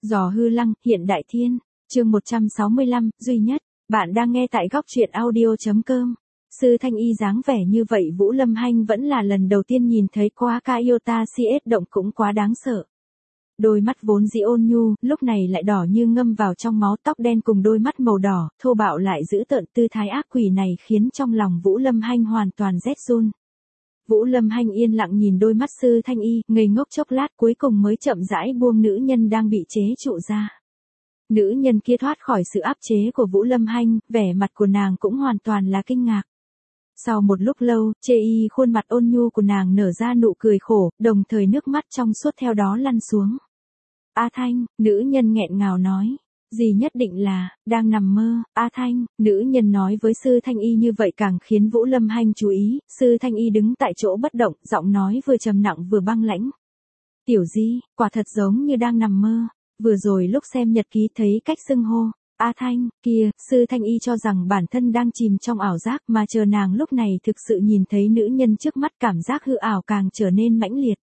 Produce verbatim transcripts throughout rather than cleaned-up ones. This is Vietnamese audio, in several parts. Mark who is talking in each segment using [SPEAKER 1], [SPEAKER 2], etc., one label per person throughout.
[SPEAKER 1] Giò hư lăng, hiện đại thiên, chương một trăm sáu mươi lăm, duy nhất, bạn đang nghe tại góc truyện audio.com. Sư Thanh Y dáng vẻ như vậy Vũ Lâm Hanh vẫn là lần đầu tiên nhìn thấy quá ca Iota xê ét động cũng quá đáng sợ. Đôi mắt vốn dĩ ôn nhu, lúc này lại đỏ như ngâm vào trong máu, tóc đen cùng đôi mắt màu đỏ, thô bạo lại giữ tợn, tư thái ác quỷ này khiến trong lòng Vũ Lâm Hanh hoàn toàn rét run. Vũ Lâm Hanh yên lặng nhìn đôi mắt Sư Thanh Y, ngây ngốc chốc lát cuối cùng mới chậm rãi buông nữ nhân đang bị chế trụ ra. Nữ nhân kia thoát khỏi sự áp chế của Vũ Lâm Hanh, vẻ mặt của nàng cũng hoàn toàn là kinh ngạc. Sau một lúc lâu, chê y khuôn mặt ôn nhu của nàng nở ra nụ cười khổ, đồng thời nước mắt trong suốt theo đó lăn xuống. A Thanh, nữ nhân nghẹn ngào nói. Dì nhất định là, đang nằm mơ, A Thanh, nữ nhân nói với Sư Thanh Y như vậy càng khiến Vũ Lâm Hanh chú ý, Sư Thanh Y đứng tại chỗ bất động, giọng nói vừa trầm nặng vừa băng lãnh. Tiểu Di, quả thật giống như đang nằm mơ, vừa rồi lúc xem nhật ký thấy cách xưng hô. A Thanh, kia, Sư Thanh Y cho rằng bản thân đang chìm trong ảo giác mà chờ nàng lúc này thực sự nhìn thấy nữ nhân trước mắt cảm giác hư ảo càng trở nên mãnh liệt.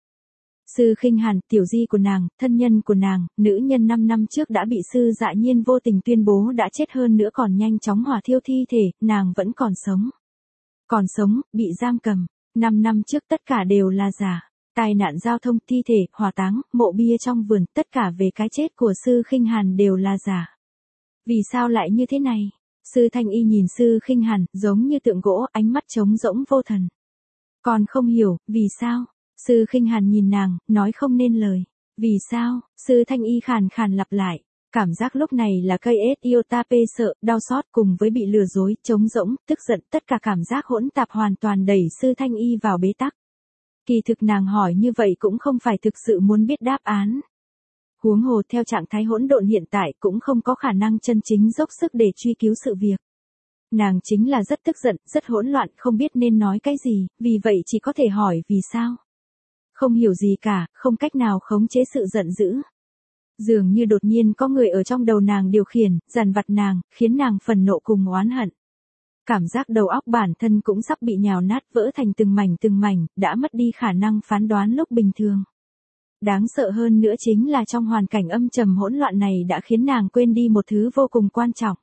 [SPEAKER 1] Sư Khinh Hàn, tiểu di của nàng, thân nhân của nàng, nữ nhân năm năm trước đã bị Sư Dạ Nhiên vô tình tuyên bố đã chết hơn nữa còn nhanh chóng hỏa thiêu thi thể, nàng vẫn còn sống. Còn sống, bị giam cầm, năm năm trước tất cả đều là giả. Tai nạn giao thông, thi thể, hỏa táng, mộ bia trong vườn, tất cả về cái chết của Sư Khinh Hàn đều là giả. Vì sao lại như thế này? Sư Thanh Y nhìn Sư Khinh Hàn, giống như tượng gỗ, ánh mắt trống rỗng vô thần. Còn không hiểu, vì sao? Sư Khinh Hàn nhìn nàng, nói không nên lời. Vì sao? Sư Thanh Y khàn khàn lặp lại. Cảm giác lúc này là cây ết iota p sợ, đau xót cùng với bị lừa dối, trống rỗng, tức giận, tất cả cảm giác hỗn tạp hoàn toàn đẩy Sư Thanh Y vào bế tắc. Kỳ thực nàng hỏi như vậy cũng không phải thực sự muốn biết đáp án. Huống hồ theo trạng thái hỗn độn hiện tại cũng không có khả năng chân chính dốc sức để truy cứu sự việc. Nàng chính là rất tức giận, rất hỗn loạn, không biết nên nói cái gì, vì vậy chỉ có thể hỏi vì sao. Không hiểu gì cả, không cách nào khống chế sự giận dữ. Dường như đột nhiên có người ở trong đầu nàng điều khiển, dằn vặt nàng, khiến nàng phần nộ cùng oán hận. Cảm giác đầu óc bản thân cũng sắp bị nhào nát vỡ thành từng mảnh từng mảnh, đã mất đi khả năng phán đoán lúc bình thường. Đáng sợ hơn nữa chính là trong hoàn cảnh âm trầm hỗn loạn này đã khiến nàng quên đi một thứ vô cùng quan trọng.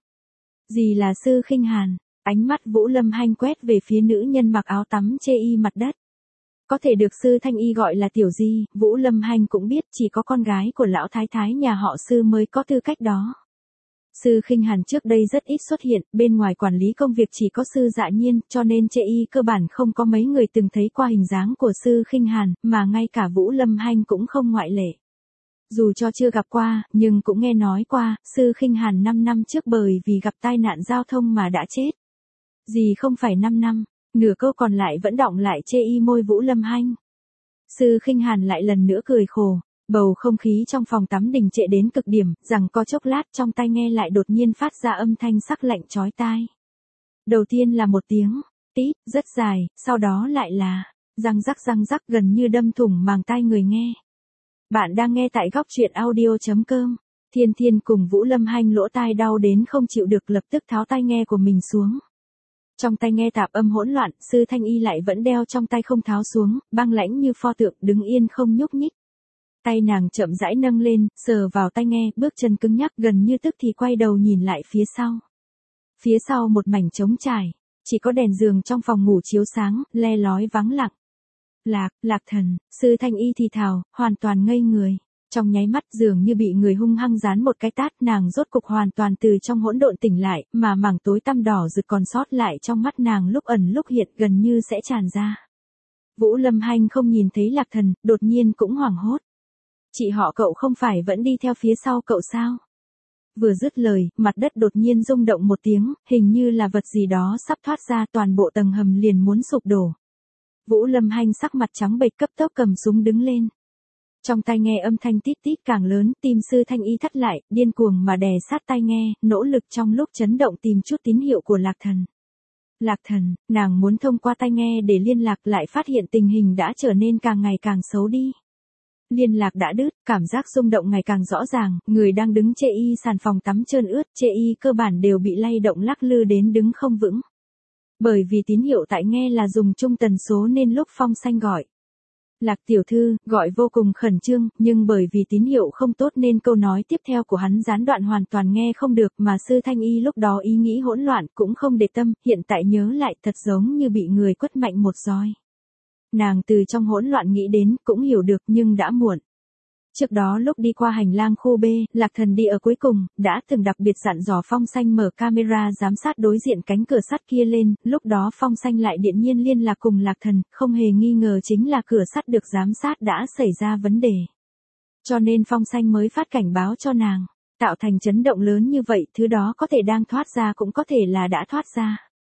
[SPEAKER 1] Gì là Sư Khinh Hàn? Ánh mắt Vũ Lâm Hanh quét về phía nữ nhân mặc áo tắm chê y mặt đất. Có thể được Sư Thanh Y gọi là tiểu di, Vũ Lâm Hanh cũng biết chỉ có con gái của lão thái thái nhà họ Sư mới có tư cách đó. Sư Khinh Hàn trước đây rất ít xuất hiện, bên ngoài quản lý công việc chỉ có Sư Dạ Nhiên, cho nên chê y cơ bản không có mấy người từng thấy qua hình dáng của Sư Khinh Hàn, mà ngay cả Vũ Lâm Hanh cũng không ngoại lệ. Dù cho chưa gặp qua, nhưng cũng nghe nói qua, Sư Khinh Hàn năm năm trước bởi vì gặp tai nạn giao thông mà đã chết. Gì không phải năm năm, nửa câu còn lại vẫn đọng lại chê y môi Vũ Lâm Hanh. Sư Khinh Hàn lại lần nữa cười khổ. Bầu không khí trong phòng tắm đình trệ đến cực điểm, rằng có chốc lát trong tai nghe lại đột nhiên phát ra âm thanh sắc lạnh chói tai. Đầu tiên là một tiếng, tít, rất dài, sau đó lại là, răng rắc răng rắc gần như đâm thủng màng tai người nghe. Bạn đang nghe tại góc truyện audio.com. Thiên Thiên cùng Vũ Lâm Hanh lỗ tai đau đến không chịu được lập tức tháo tai nghe của mình xuống. Trong tai nghe tạp âm hỗn loạn, Sư Thanh Y lại vẫn đeo trong tay không tháo xuống, băng lãnh như pho tượng đứng yên không nhúc nhích. Tay nàng chậm rãi nâng lên, sờ vào tai nghe, bước chân cứng nhắc gần như tức thì quay đầu nhìn lại phía sau. Phía sau một mảnh trống trải, chỉ có đèn giường trong phòng ngủ chiếu sáng, le lói vắng lặng. Lạc, Lạc Thần, Sư Thanh Y thì thào, hoàn toàn ngây người. Trong nháy mắt dường như bị người hung hăng giáng một cái tát, nàng rốt cục hoàn toàn từ trong hỗn độn tỉnh lại, mà mảng tối tăm đỏ rực còn sót lại trong mắt nàng lúc ẩn lúc hiện gần như sẽ tràn ra. Vũ Lâm Hanh không nhìn thấy Lạc Thần, đột nhiên cũng hoảng hốt. Chị họ cậu không phải vẫn đi theo phía sau cậu sao? Vừa dứt lời, mặt đất đột nhiên rung động một tiếng, hình như là vật gì đó sắp thoát ra, toàn bộ tầng hầm liền muốn sụp đổ. Vũ Lâm Hanh sắc mặt trắng bệch cấp tốc cầm súng đứng lên. Trong tai nghe âm thanh tít tít càng lớn, tim Sư Thanh Y thắt lại, điên cuồng mà đè sát tai nghe, nỗ lực trong lúc chấn động tìm chút tín hiệu của Lạc Thần. Lạc Thần, nàng muốn thông qua tai nghe để liên lạc lại phát hiện tình hình đã trở nên càng ngày càng xấu đi. Liên lạc đã đứt, cảm giác rung động ngày càng rõ ràng, người đang đứng chê y sàn phòng tắm trơn ướt, chê y cơ bản đều bị lay động lắc lư đến đứng không vững. Bởi vì tín hiệu tại nghe là dùng chung tần số nên lúc Phong Xanh gọi Lạc tiểu thư, gọi vô cùng khẩn trương, nhưng bởi vì tín hiệu không tốt nên câu nói tiếp theo của hắn gián đoạn hoàn toàn nghe không được, mà Sư Thanh Y lúc đó ý nghĩ hỗn loạn cũng không để tâm, hiện tại nhớ lại thật giống như bị người quất mạnh một roi. Nàng từ trong hỗn loạn nghĩ đến, cũng hiểu được nhưng đã muộn. Trước đó lúc đi qua hành lang khu B, Lạc Thần đi ở cuối cùng, đã từng đặc biệt dặn dò Phong Xanh mở camera giám sát đối diện cánh cửa sắt kia lên, lúc đó Phong Xanh lại điện nhiên liên lạc cùng Lạc Thần, không hề nghi ngờ chính là cửa sắt được giám sát đã xảy ra vấn đề. Cho nên Phong Xanh mới phát cảnh báo cho nàng, tạo thành chấn động lớn như vậy, thứ đó có thể đang thoát ra cũng có thể là đã thoát ra.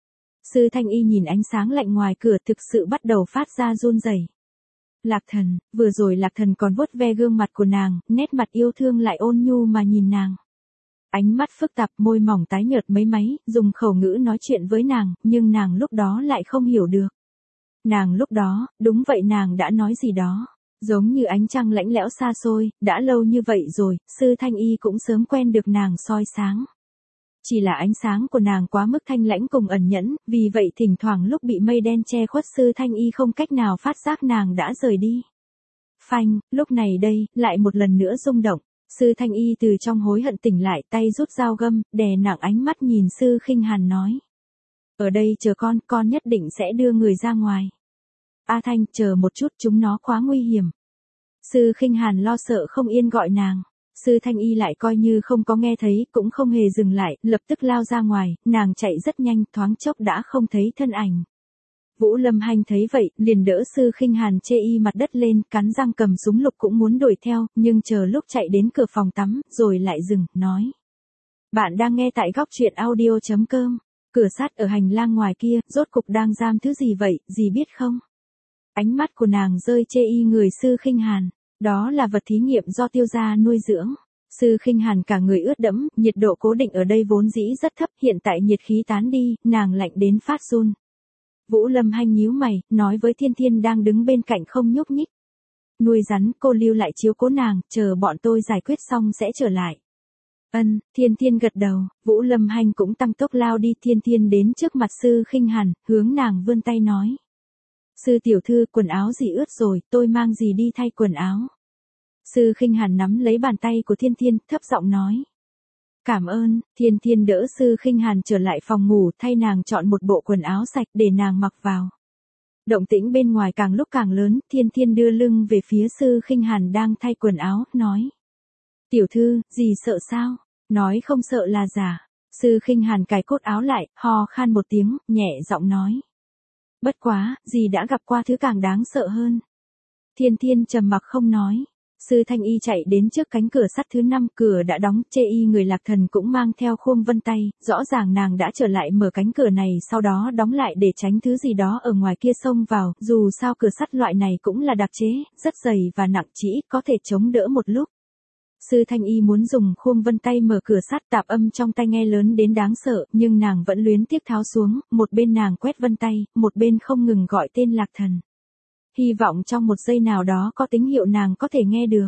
[SPEAKER 1] Sư Thanh Y nhìn ánh sáng lạnh ngoài cửa thực sự bắt đầu phát ra run rẩy. Lạc Thần, vừa rồi Lạc Thần còn vuốt ve gương mặt của nàng, nét mặt yêu thương lại ôn nhu mà nhìn nàng. Ánh mắt phức tạp, môi mỏng tái nhợt mấy máy, dùng khẩu ngữ nói chuyện với nàng, nhưng nàng lúc đó lại không hiểu được. Nàng lúc đó, đúng vậy nàng đã nói gì đó, giống như ánh trăng lãnh lẽo xa xôi, đã lâu như vậy rồi, Sư Thanh Y cũng sớm quen được nàng soi sáng. Chỉ là ánh sáng của nàng quá mức thanh lãnh cùng ẩn nhẫn, vì vậy thỉnh thoảng lúc bị mây đen che khuất Sư Thanh Y không cách nào phát giác nàng đã rời đi. Phanh, lúc này đây, lại một lần nữa rung động. Sư Thanh Y từ trong hối hận tỉnh lại, tay rút dao găm, đè nặng ánh mắt nhìn Sư Khinh Hàn nói. Ở đây chờ con, con nhất định sẽ đưa người ra ngoài. A Thanh, chờ một chút, chúng nó quá nguy hiểm. Sư Khinh Hàn lo sợ không yên gọi nàng. Sư Thanh Y lại coi như không có nghe thấy, cũng không hề dừng lại, lập tức lao ra ngoài, nàng chạy rất nhanh, thoáng chốc đã không thấy thân ảnh. Vũ Lâm Hanh thấy vậy, liền đỡ Sư Khinh Hàn chê y mặt đất lên, cắn răng cầm súng lục cũng muốn đuổi theo, nhưng chờ lúc chạy đến cửa phòng tắm, rồi lại dừng, nói. Bạn đang nghe tại góc truyện audio chấm com, cửa sắt ở hành lang ngoài kia, rốt cục đang giam thứ gì vậy, gì biết không? Ánh mắt của nàng rơi chê y người Sư Khinh Hàn. Đó là vật thí nghiệm do Tiêu gia nuôi dưỡng. Sư Khinh Hàn cả người ướt đẫm, nhiệt độ cố định ở đây vốn dĩ rất thấp, hiện tại nhiệt khí tán đi, nàng lạnh đến phát run. Vũ Lâm Hanh nhíu mày, nói với Thiên Thiên đang đứng bên cạnh không nhúc nhích. Nuôi rắn, cô lưu lại chiếu cố nàng, chờ bọn tôi giải quyết xong sẽ trở lại. Ân, Thiên Thiên gật đầu, Vũ Lâm Hanh cũng tăng tốc lao đi. Thiên Thiên đến trước mặt Sư Khinh Hàn, hướng nàng vươn tay nói. Sư tiểu thư, quần áo gì ướt rồi, tôi mang gì đi thay quần áo. Sư Khinh Hàn nắm lấy bàn tay của Thiên Thiên, thấp giọng nói. Cảm ơn. Thiên Thiên đỡ Sư Khinh Hàn trở lại phòng ngủ, thay nàng chọn một bộ quần áo sạch để nàng mặc vào. Động tĩnh bên ngoài càng lúc càng lớn, Thiên Thiên đưa lưng về phía Sư Khinh Hàn đang thay quần áo, nói. Tiểu thư, gì sợ sao? Nói không sợ là giả. Sư Khinh Hàn cài cốt áo lại, ho khan một tiếng, nhẹ giọng nói. Bất quá, dì đã gặp qua thứ càng đáng sợ hơn. Thiên Thiên trầm mặc không nói. Sư Thanh Y chạy đến trước cánh cửa sắt thứ năm, cửa đã đóng, chê y người Lạc Thần cũng mang theo khuôn vân tay, rõ ràng nàng đã trở lại mở cánh cửa này, sau đó đóng lại để tránh thứ gì đó ở ngoài kia xông vào, dù sao cửa sắt loại này cũng là đặc chế, rất dày và nặng chỉ có thể chống đỡ một lúc. Sư Thanh Y muốn dùng khuôn vân tay mở cửa sắt, tạp âm trong tai nghe lớn đến đáng sợ, nhưng nàng vẫn luyến tiếc tháo xuống, một bên nàng quét vân tay, một bên không ngừng gọi tên Lạc Thần. Hy vọng trong một giây nào đó có tín hiệu nàng có thể nghe được.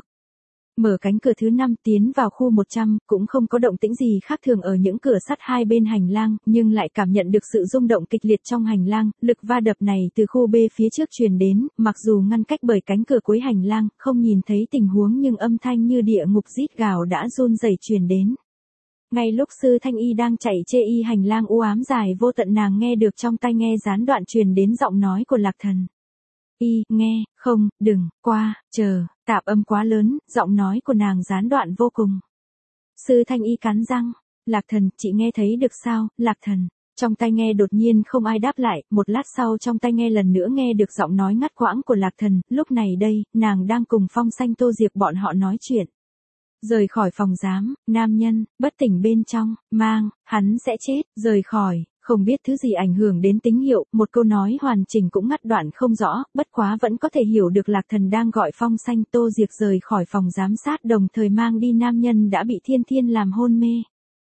[SPEAKER 1] Mở cánh cửa thứ năm tiến vào khu một trăm, cũng không có động tĩnh gì khác thường ở những cửa sắt hai bên hành lang, nhưng lại cảm nhận được sự rung động kịch liệt trong hành lang, lực va đập này từ khu B phía trước truyền đến, mặc dù ngăn cách bởi cánh cửa cuối hành lang, không nhìn thấy tình huống nhưng âm thanh như địa ngục rít gào đã run rẩy truyền đến. Ngay lúc Sư Thanh Y đang chạy chê y hành lang u ám dài vô tận, nàng nghe được trong tai nghe gián đoạn truyền đến giọng nói của Lạc Thần. Y, nghe, không, đừng, qua, chờ, tạp âm quá lớn, giọng nói của nàng gián đoạn vô cùng. Sư Thanh Y cắn răng, Lạc Thần, chị nghe thấy được sao, Lạc Thần. Trong tai nghe đột nhiên không ai đáp lại, một lát sau trong tai nghe lần nữa nghe được giọng nói ngắt quãng của Lạc Thần, lúc này đây, nàng đang cùng Phong Xanh Tô Diệp bọn họ nói chuyện. Rời khỏi phòng giám, nam nhân, bất tỉnh bên trong, mang, hắn sẽ chết, rời khỏi. Không biết thứ gì ảnh hưởng đến tín hiệu, một câu nói hoàn chỉnh cũng ngắt đoạn không rõ, bất quá vẫn có thể hiểu được Lạc Thần đang gọi Phong Xanh Tô Diệp rời khỏi phòng giám sát, đồng thời mang đi nam nhân đã bị Thiên Thiên làm hôn mê.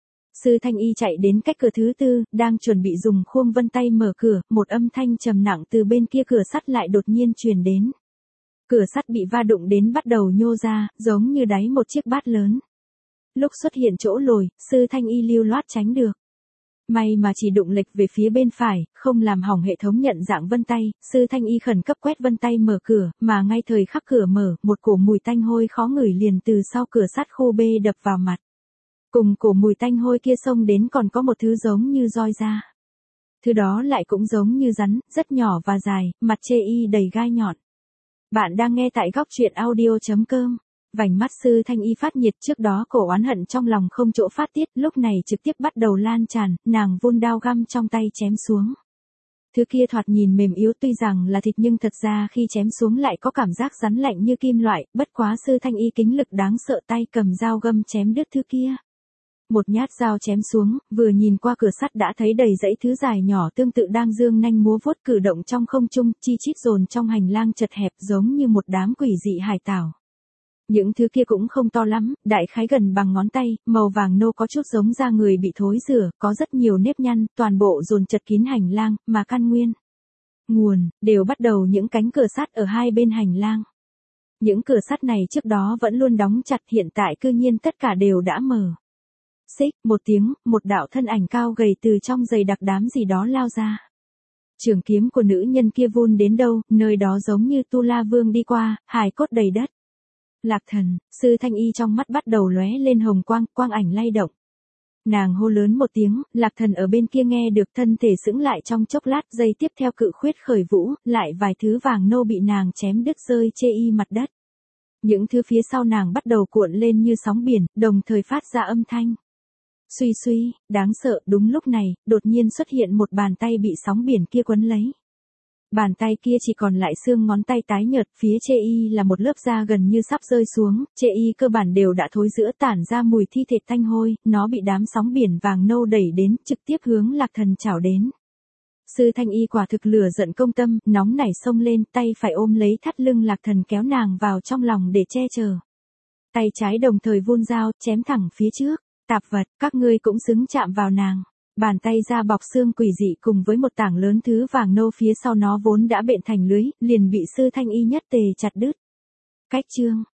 [SPEAKER 1] Sư Thanh Y chạy đến cách cửa thứ tư, đang chuẩn bị dùng khuôn vân tay mở cửa, một âm thanh trầm nặng từ bên kia cửa sắt lại đột nhiên truyền đến. Cửa sắt bị va đụng đến bắt đầu nhô ra, giống như đáy một chiếc bát lớn. Lúc xuất hiện chỗ lồi, Sư Thanh Y lưu loát tránh được. May mà chỉ đụng lệch về phía bên phải, không làm hỏng hệ thống nhận dạng vân tay, Sư Thanh Y khẩn cấp quét vân tay mở cửa, mà ngay thời khắc cửa mở, một cổ mùi tanh hôi khó ngửi liền từ sau cửa sắt khô bê đập vào mặt. Cùng cổ mùi tanh hôi kia xông đến còn có một thứ giống như roi da. Thứ đó lại cũng giống như rắn, rất nhỏ và dài, mặt chê y đầy gai nhọn. Bạn đang nghe tại góc truyện audio chấm com. Vành mắt Sư Thanh Y phát nhiệt, trước đó cổ oán hận trong lòng không chỗ phát tiết, lúc này trực tiếp bắt đầu lan tràn, nàng vun đao găm trong tay chém xuống. Thứ kia thoạt nhìn mềm yếu tuy rằng là thịt nhưng thật ra khi chém xuống lại có cảm giác rắn lạnh như kim loại, bất quá Sư Thanh Y kính lực đáng sợ, tay cầm dao găm chém đứt thứ kia. Một nhát dao chém xuống, vừa nhìn qua cửa sắt đã thấy đầy dãy thứ dài nhỏ tương tự đang dương nanh múa vuốt cử động trong không trung, chi chít dồn trong hành lang chật hẹp giống như một đám quỷ dị hải tảo. Những thứ kia cũng không to lắm, đại khái gần bằng ngón tay, màu vàng nâu có chút giống da người bị thối rửa, có rất nhiều nếp nhăn, toàn bộ dồn chật kín hành lang, mà căn nguyên, nguồn, đều bắt đầu những cánh cửa sắt ở hai bên hành lang. Những cửa sắt này trước đó vẫn luôn đóng chặt, hiện tại cư nhiên tất cả đều đã mở. Xích, một tiếng, một đạo thân ảnh cao gầy từ trong dày đặc đám gì đó lao ra. Trường kiếm của nữ nhân kia vun đến đâu, nơi đó giống như Tu La Vương đi qua, hài cốt đầy đất. Lạc Thần, Sư Thanh Y trong mắt bắt đầu lóe lên hồng quang, quang ảnh lay động. Nàng hô lớn một tiếng, Lạc Thần ở bên kia nghe được thân thể sững lại trong chốc lát, giây tiếp theo cự khuyết khởi vũ, lại vài thứ vàng nô bị nàng chém đứt rơi chê y mặt đất. Những thứ phía sau nàng bắt đầu cuộn lên như sóng biển, đồng thời phát ra âm thanh. Suy suy, đáng sợ, đúng lúc này, đột nhiên xuất hiện một bàn tay bị sóng biển kia quấn lấy. Bàn tay kia chỉ còn lại xương ngón tay tái nhợt, phía chê y là một lớp da gần như sắp rơi xuống, chê y cơ bản đều đã thối rữa tản ra mùi thi thể tanh hôi, nó bị đám sóng biển vàng nâu đẩy đến, trực tiếp hướng Lạc Thần chảo đến. Sư Thanh Y quả thực lửa giận công tâm, nóng nảy xông lên, tay phải ôm lấy thắt lưng Lạc Thần kéo nàng vào trong lòng để che chở. Tay trái đồng thời vun dao, chém thẳng phía trước. Tạp vật, các ngươi cũng xứng chạm vào nàng. Bàn tay ra bọc xương quỷ dị cùng với một tảng lớn thứ vàng nâu phía sau nó vốn đã bện thành lưới, liền bị Sư Thanh Y nhất tề chặt đứt. Cách chương,